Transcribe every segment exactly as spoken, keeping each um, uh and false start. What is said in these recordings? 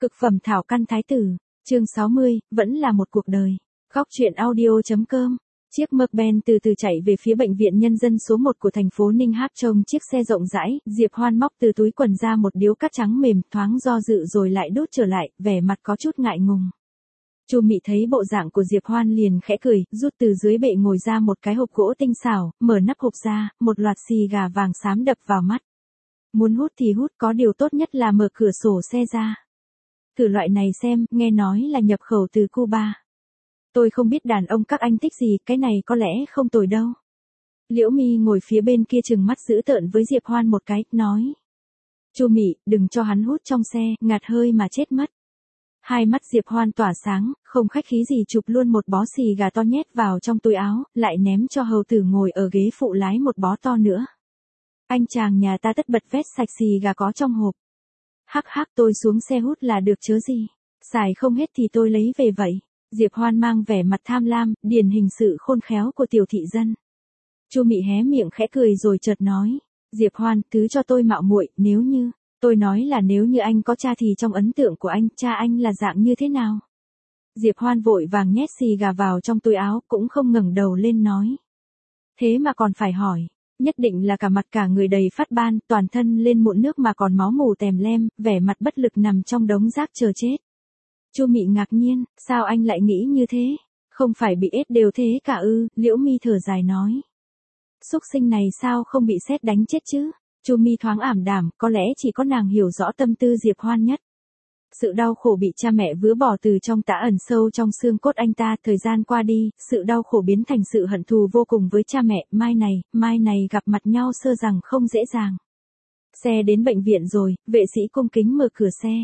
Cực phẩm thảo căn thái tử, chương sáu mươi, vẫn là một cuộc đời. Góc truyện audio.com. Chiếc Mercedes từ từ chạy về phía bệnh viện nhân dân số một của thành phố Ninh Hắc. Trông chiếc xe rộng rãi, Diệp Hoan móc từ túi quần ra một điếu cát trắng mềm, thoáng do dự rồi lại đút trở lại, vẻ mặt có chút ngại ngùng. Chu Mị thấy bộ dạng của Diệp Hoan liền khẽ cười, rút từ dưới bệ ngồi ra một cái hộp gỗ tinh xảo, mở nắp hộp ra, một loạt xì gà vàng xám đập vào mắt. Muốn hút thì hút, có điều tốt nhất là mở cửa sổ xe ra. Thử loại này xem, nghe nói là nhập khẩu từ Cuba. Tôi không biết đàn ông các anh thích gì, cái này có lẽ không tồi đâu. Liễu Mi ngồi phía bên kia trừng mắt dữ tợn với Diệp Hoan một cái, nói. Chu Mị, đừng cho hắn hút trong xe, ngạt hơi mà chết mất. Hai mắt Diệp Hoan tỏa sáng, không khách khí gì chụp luôn một bó xì gà to nhét vào trong túi áo, lại ném cho hầu tử ngồi ở ghế phụ lái một bó to nữa. Anh chàng nhà ta tất bật vét sạch xì gà có trong hộp. Hắc hắc, tôi xuống xe hút là được chớ gì. Xài không hết thì tôi lấy về vậy. Diệp Hoan mang vẻ mặt tham lam, điển hình sự khôn khéo của tiểu thị dân. Chu Mị hé miệng khẽ cười rồi chợt nói. Diệp Hoan, thứ cho tôi mạo muội, nếu như, tôi nói là nếu như anh có cha thì trong ấn tượng của anh, cha anh là dạng như thế nào? Diệp Hoan vội vàng nhét xì gà vào trong túi áo, cũng không ngẩng đầu lên nói. Thế mà còn phải hỏi. Nhất định là cả mặt cả người đầy phát ban, toàn thân lên mụn nước mà còn máu mù tèm lem, vẻ mặt bất lực nằm trong đống rác chờ chết. Chu Mị ngạc nhiên, sao anh lại nghĩ như thế? Không phải bị ết đều thế cả ư? Liễu Mi thở dài nói. Xúc sinh này sao không bị sét đánh chết chứ? Chu Mi thoáng ảm đạm, có lẽ chỉ có nàng hiểu rõ tâm tư Diệp Hoan nhất. Sự đau khổ bị cha mẹ vứt bỏ từ trong tã ẩn sâu trong xương cốt anh ta, thời gian qua đi, sự đau khổ biến thành sự hận thù vô cùng với cha mẹ, mai này, mai này gặp mặt nhau sơ rằng không dễ dàng. Xe đến bệnh viện rồi, vệ sĩ cung kính mở cửa xe.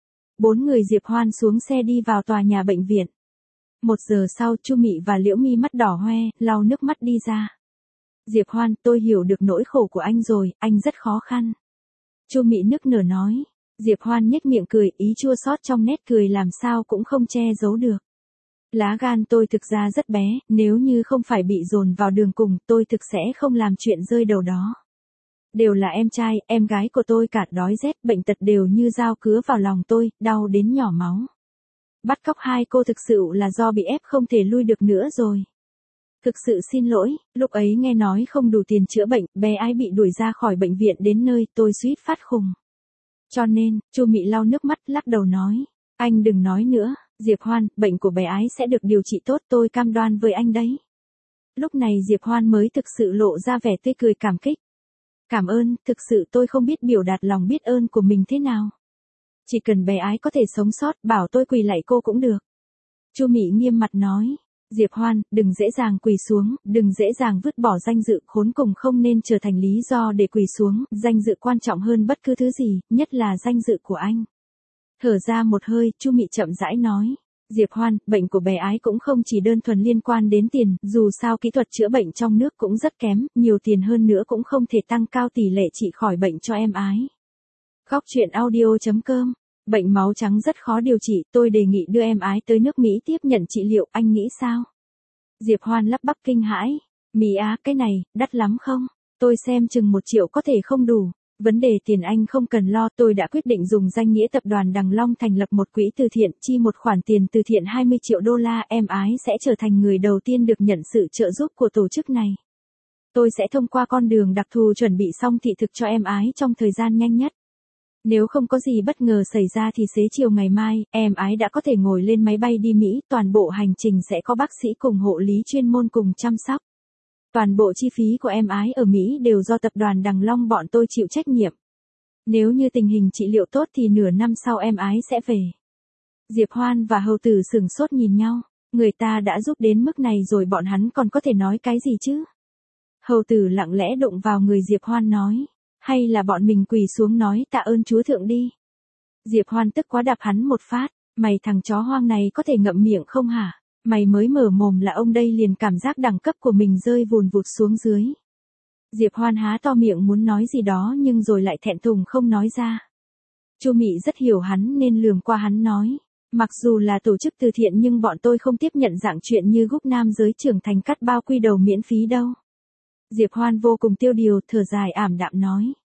Bốn người Diệp Hoan xuống xe đi vào tòa nhà bệnh viện. Một giờ sau, Chu Mị và Liễu Mi mắt đỏ hoe, lau nước mắt đi ra. Diệp Hoan, tôi hiểu được nỗi khổ của anh rồi, anh rất khó khăn. Chu Mị nức nở nói. Diệp Hoan nhếch miệng cười, ý chua xót trong nét cười làm sao cũng không che giấu được. Lá gan tôi thực ra rất bé, nếu như không phải bị dồn vào đường cùng, tôi thực sẽ không làm chuyện rơi đầu đó. Đều là em trai, em gái của tôi cả đói rét, bệnh tật đều như dao cứa vào lòng tôi, đau đến nhỏ máu. Bắt cóc hai cô thực sự là do bị ép không thể lui được nữa rồi. Thực sự xin lỗi, lúc ấy nghe nói không đủ tiền chữa bệnh, bé ái bị đuổi ra khỏi bệnh viện đến nơi, tôi suýt phát khùng. Cho nên, Chu Mị lau nước mắt lắc đầu nói, anh đừng nói nữa, Diệp Hoan, bệnh của bé ái sẽ được điều trị tốt, tôi cam đoan với anh đấy. Lúc này Diệp Hoan mới thực sự lộ ra vẻ tươi cười cảm kích. Cảm ơn, thực sự tôi không biết biểu đạt lòng biết ơn của mình thế nào. Chỉ cần bé ái có thể sống sót, bảo tôi quỳ lạy cô cũng được. Chu Mị nghiêm mặt nói. Diệp Hoan, đừng dễ dàng quỳ xuống, đừng dễ dàng vứt bỏ danh dự, khốn cùng không nên trở thành lý do để quỳ xuống, danh dự quan trọng hơn bất cứ thứ gì, nhất là danh dự của anh. Thở ra một hơi, Chu Mị chậm rãi nói, Diệp Hoan, bệnh của bé ái cũng không chỉ đơn thuần liên quan đến tiền, dù sao kỹ thuật chữa bệnh trong nước cũng rất kém, nhiều tiền hơn nữa cũng không thể tăng cao tỷ lệ trị khỏi bệnh cho em ái. Góc truyện audio.com. Bệnh máu trắng rất khó điều trị, tôi đề nghị đưa em ái tới nước Mỹ tiếp nhận trị liệu, anh nghĩ sao? Diệp Hoan lắp bắp kinh hãi. Mỹ á, cái này, đắt lắm không? Tôi xem chừng một triệu có thể không đủ. Vấn đề tiền anh không cần lo, tôi đã quyết định dùng danh nghĩa tập đoàn Đằng Long thành lập một quỹ từ thiện, chi một khoản tiền từ thiện hai mươi triệu đô la, em ái sẽ trở thành người đầu tiên được nhận sự trợ giúp của tổ chức này. Tôi sẽ thông qua con đường đặc thù chuẩn bị xong thị thực cho em ái trong thời gian nhanh nhất. Nếu không có gì bất ngờ xảy ra thì xế chiều ngày mai, em ái đã có thể ngồi lên máy bay đi Mỹ, toàn bộ hành trình sẽ có bác sĩ cùng hộ lý chuyên môn cùng chăm sóc. Toàn bộ chi phí của em ái ở Mỹ đều do tập đoàn Đằng Long bọn tôi chịu trách nhiệm. Nếu như tình hình trị liệu tốt thì nửa năm sau em ái sẽ về. Diệp Hoan và hầu tử sửng sốt nhìn nhau, người ta đã giúp đến mức này rồi bọn hắn còn có thể nói cái gì chứ? Hầu tử lặng lẽ đụng vào người Diệp Hoan nói. Hay là bọn mình quỳ xuống nói tạ ơn Chúa Thượng đi. Diệp Hoan tức quá đạp hắn một phát, mày thằng chó hoang này có thể ngậm miệng không hả? Mày mới mở mồm là ông đây liền cảm giác đẳng cấp của mình rơi vùn vụt xuống dưới. Diệp Hoan há to miệng muốn nói gì đó nhưng rồi lại thẹn thùng không nói ra. Chu Mị rất hiểu hắn nên lườm qua hắn nói, mặc dù là tổ chức từ thiện nhưng bọn tôi không tiếp nhận dạng chuyện như gúc nam giới trưởng thành cắt bao quy đầu miễn phí đâu. Diệp Hoan vô cùng tiêu điều, thở dài ảm đạm nói.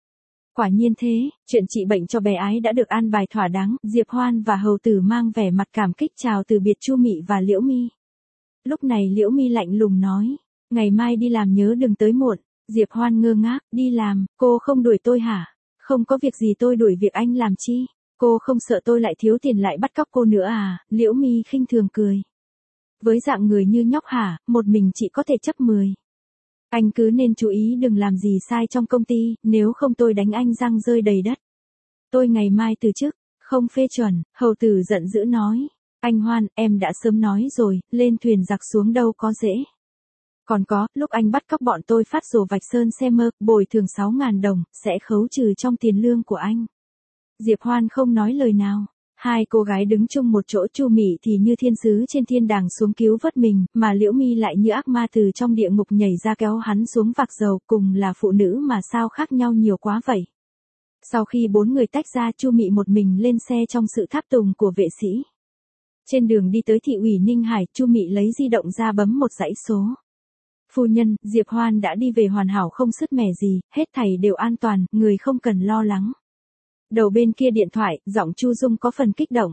Quả nhiên thế, chuyện trị bệnh cho bé ái đã được an bài thỏa đáng, Diệp Hoan và hầu tử mang vẻ mặt cảm kích chào từ biệt Chu Mị và Liễu Mi. Lúc này Liễu Mi lạnh lùng nói, ngày mai đi làm nhớ đừng tới muộn. Diệp Hoan ngơ ngác, đi làm, cô không đuổi tôi hả? Không có việc gì tôi đuổi việc anh làm chi? Cô không sợ tôi lại thiếu tiền lại bắt cóc cô nữa à? Liễu Mi khinh thường cười. Với dạng người như nhóc hả, một mình chị có thể chấp mười. Anh cứ nên chú ý đừng làm gì sai trong công ty, nếu không tôi đánh anh răng rơi đầy đất. Tôi ngày mai từ chức, không phê chuẩn, hầu tử giận dữ nói. Anh Hoan, em đã sớm nói rồi, lên thuyền giặc xuống đâu có dễ. Còn có, lúc anh bắt cóc bọn tôi phát sổ vạch sơn xe mơ, bồi thường sáu ngàn đồng, sẽ khấu trừ trong tiền lương của anh. Diệp Hoan không nói lời nào. Hai cô gái đứng chung một chỗ, Chu Mị thì như thiên sứ trên thiên đàng xuống cứu vớt mình, mà Liễu Mi lại như ác ma từ trong địa ngục nhảy ra kéo hắn xuống vạc dầu, cùng là phụ nữ mà sao khác nhau nhiều quá vậy. Sau khi bốn người tách ra, Chu Mị một mình lên xe trong sự tháp tùng của vệ sĩ. Trên đường đi tới thị ủy Ninh Hải, Chu Mị lấy di động ra bấm một dãy số. Phu nhân, Diệp Hoan đã đi về hoàn hảo không sứt mẻ gì, hết thảy đều an toàn, người không cần lo lắng. Đầu bên kia điện thoại, giọng Chu Dung có phần kích động.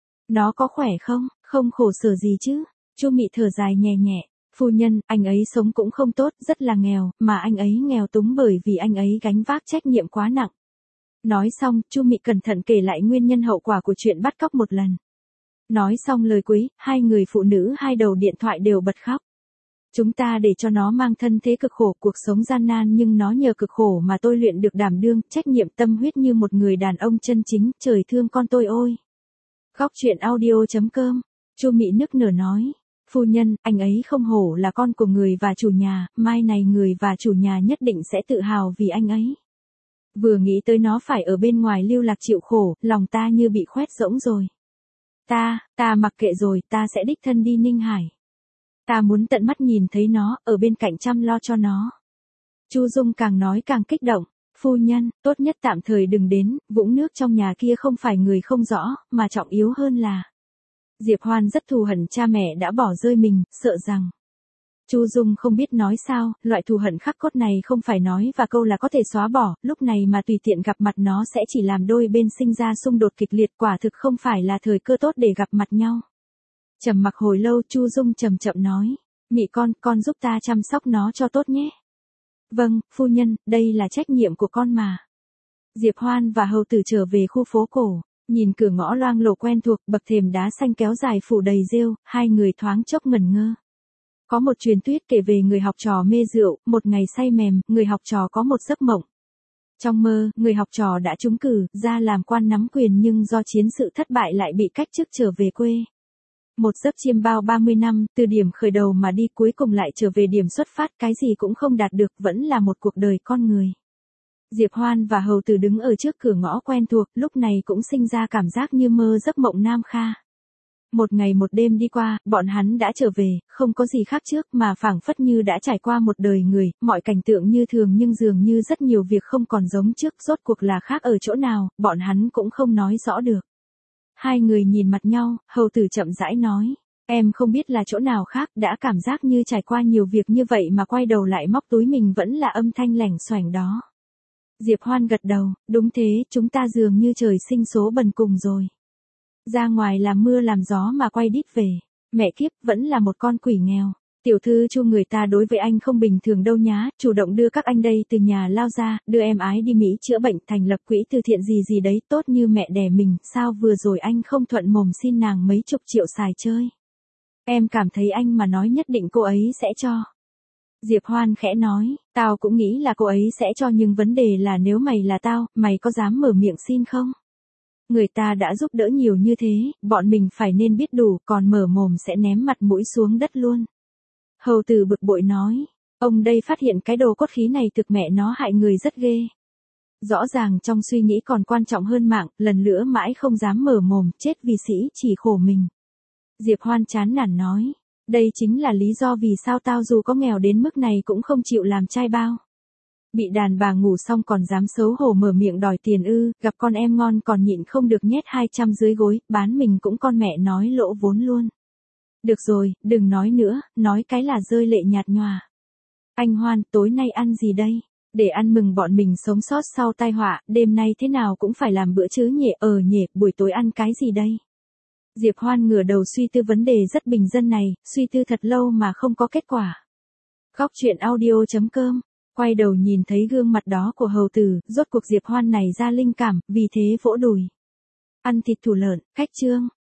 Nó có khỏe không, không khổ sở gì chứ? Chu Mị thở dài nhẹ nhẹ. Phu nhân, anh ấy sống cũng không tốt, rất là nghèo, mà anh ấy nghèo túng bởi vì anh ấy gánh vác trách nhiệm quá nặng. Nói xong, Chu Mị cẩn thận kể lại nguyên nhân hậu quả của chuyện bắt cóc một lần. Nói xong lời cuối, hai người phụ nữ hai đầu điện thoại đều bật khóc. Chúng ta để cho nó mang thân thế cực khổ, cuộc sống gian nan, nhưng nó nhờ cực khổ mà tôi luyện được đảm đương, trách nhiệm, tâm huyết như một người đàn ông chân chính, trời thương con tôi ôi. Góc truyện audio chấm com, Chu Mị nức nở nói, phu nhân, anh ấy không hổ là con của người và chủ nhà, mai này người và chủ nhà nhất định sẽ tự hào vì anh ấy. Vừa nghĩ tới nó phải ở bên ngoài lưu lạc chịu khổ, lòng ta như bị khoét rỗng rồi. Ta, ta mặc kệ rồi, ta sẽ đích thân đi Ninh Hải. Ta muốn tận mắt nhìn thấy nó, ở bên cạnh chăm lo cho nó. Chu Dung càng nói càng kích động. Phu nhân, tốt nhất tạm thời đừng đến, vũng nước trong nhà kia không phải người không rõ, mà trọng yếu hơn là. Diệp Hoan rất thù hận cha mẹ đã bỏ rơi mình, sợ rằng. Chu Dung không biết nói sao, loại thù hận khắc cốt này không phải nói và câu là có thể xóa bỏ, lúc này mà tùy tiện gặp mặt nó sẽ chỉ làm đôi bên sinh ra xung đột kịch liệt, quả thực không phải là thời cơ tốt để gặp mặt nhau. Trầm mặc hồi lâu, Chu Dung chậm chậm nói, Mị con, con giúp ta chăm sóc nó cho tốt nhé. Vâng, phu nhân, đây là trách nhiệm của con mà. Diệp Hoan và hầu tử trở về khu phố cổ, nhìn cửa ngõ loang lổ quen thuộc, bậc thềm đá xanh kéo dài phủ đầy rêu, hai người thoáng chốc ngẩn ngơ. Có một truyền thuyết kể về người học trò mê rượu, một ngày say mềm, người học trò có một giấc mộng. Trong mơ, người học trò đã trúng cử, ra làm quan nắm quyền nhưng do chiến sự thất bại lại bị cách chức trở về quê. Một giấc chiêm bao ba mươi năm, từ điểm khởi đầu mà đi cuối cùng lại trở về điểm xuất phát, cái gì cũng không đạt được, vẫn là một cuộc đời con người. Diệp Hoan và hầu tử đứng ở trước cửa ngõ quen thuộc, lúc này cũng sinh ra cảm giác như mơ giấc mộng Nam Kha. Một ngày một đêm đi qua, bọn hắn đã trở về, không có gì khác trước mà phảng phất như đã trải qua một đời người, mọi cảnh tượng như thường nhưng dường như rất nhiều việc không còn giống trước, rốt cuộc là khác ở chỗ nào, bọn hắn cũng không nói rõ được. Hai người nhìn mặt nhau, hầu tử chậm rãi nói, em không biết là chỗ nào khác, đã cảm giác như trải qua nhiều việc như vậy mà quay đầu lại móc túi mình vẫn là âm thanh lẻng xoẻng đó. Diệp Hoan gật đầu, đúng thế, chúng ta dường như trời sinh số bần cùng rồi. Ra ngoài làm mưa làm gió mà quay đít về, mẹ kiếp, vẫn là một con quỷ nghèo. Tiểu thư Chu người ta đối với anh không bình thường đâu nhá, chủ động đưa các anh đây từ nhà lao ra, đưa em ái đi Mỹ chữa bệnh, thành lập quỹ từ thiện gì gì đấy, tốt như mẹ đẻ mình, sao vừa rồi anh không thuận mồm xin nàng mấy chục triệu xài chơi. Em cảm thấy anh mà nói nhất định cô ấy sẽ cho. Diệp Hoan khẽ nói, tao cũng nghĩ là cô ấy sẽ cho nhưng vấn đề là nếu mày là tao, mày có dám mở miệng xin không? Người ta đã giúp đỡ nhiều như thế, bọn mình phải nên biết đủ, còn mở mồm sẽ ném mặt mũi xuống đất luôn. Hầu tử bực bội nói, ông đây phát hiện cái đồ cốt khí này thực mẹ nó hại người rất ghê. Rõ ràng trong suy nghĩ còn quan trọng hơn mạng, lần nữa mãi không dám mở mồm, chết vì sĩ chỉ khổ mình. Diệp Hoan chán nản nói, đây chính là lý do vì sao tao dù có nghèo đến mức này cũng không chịu làm trai bao. Bị đàn bà ngủ xong còn dám xấu hổ mở miệng đòi tiền ư, gặp con em ngon còn nhịn không được nhét hai trăm dưới gối, bán mình cũng con mẹ nói lỗ vốn luôn. Được rồi, đừng nói nữa, nói cái là rơi lệ nhạt nhòa. Anh Hoan, tối nay ăn gì đây? Để ăn mừng bọn mình sống sót sau tai họa, đêm nay thế nào cũng phải làm bữa chứ nhỉ, ờ nhỉ, buổi tối ăn cái gì đây? Diệp Hoan ngửa đầu suy tư vấn đề rất bình dân này, suy tư thật lâu mà không có kết quả. Góc truyện audio.com, quay đầu nhìn thấy gương mặt đó của hầu tử, rốt cuộc Diệp Hoan này ra linh cảm, vì thế vỗ đùi. Ăn thịt thủ lợn, khách trương.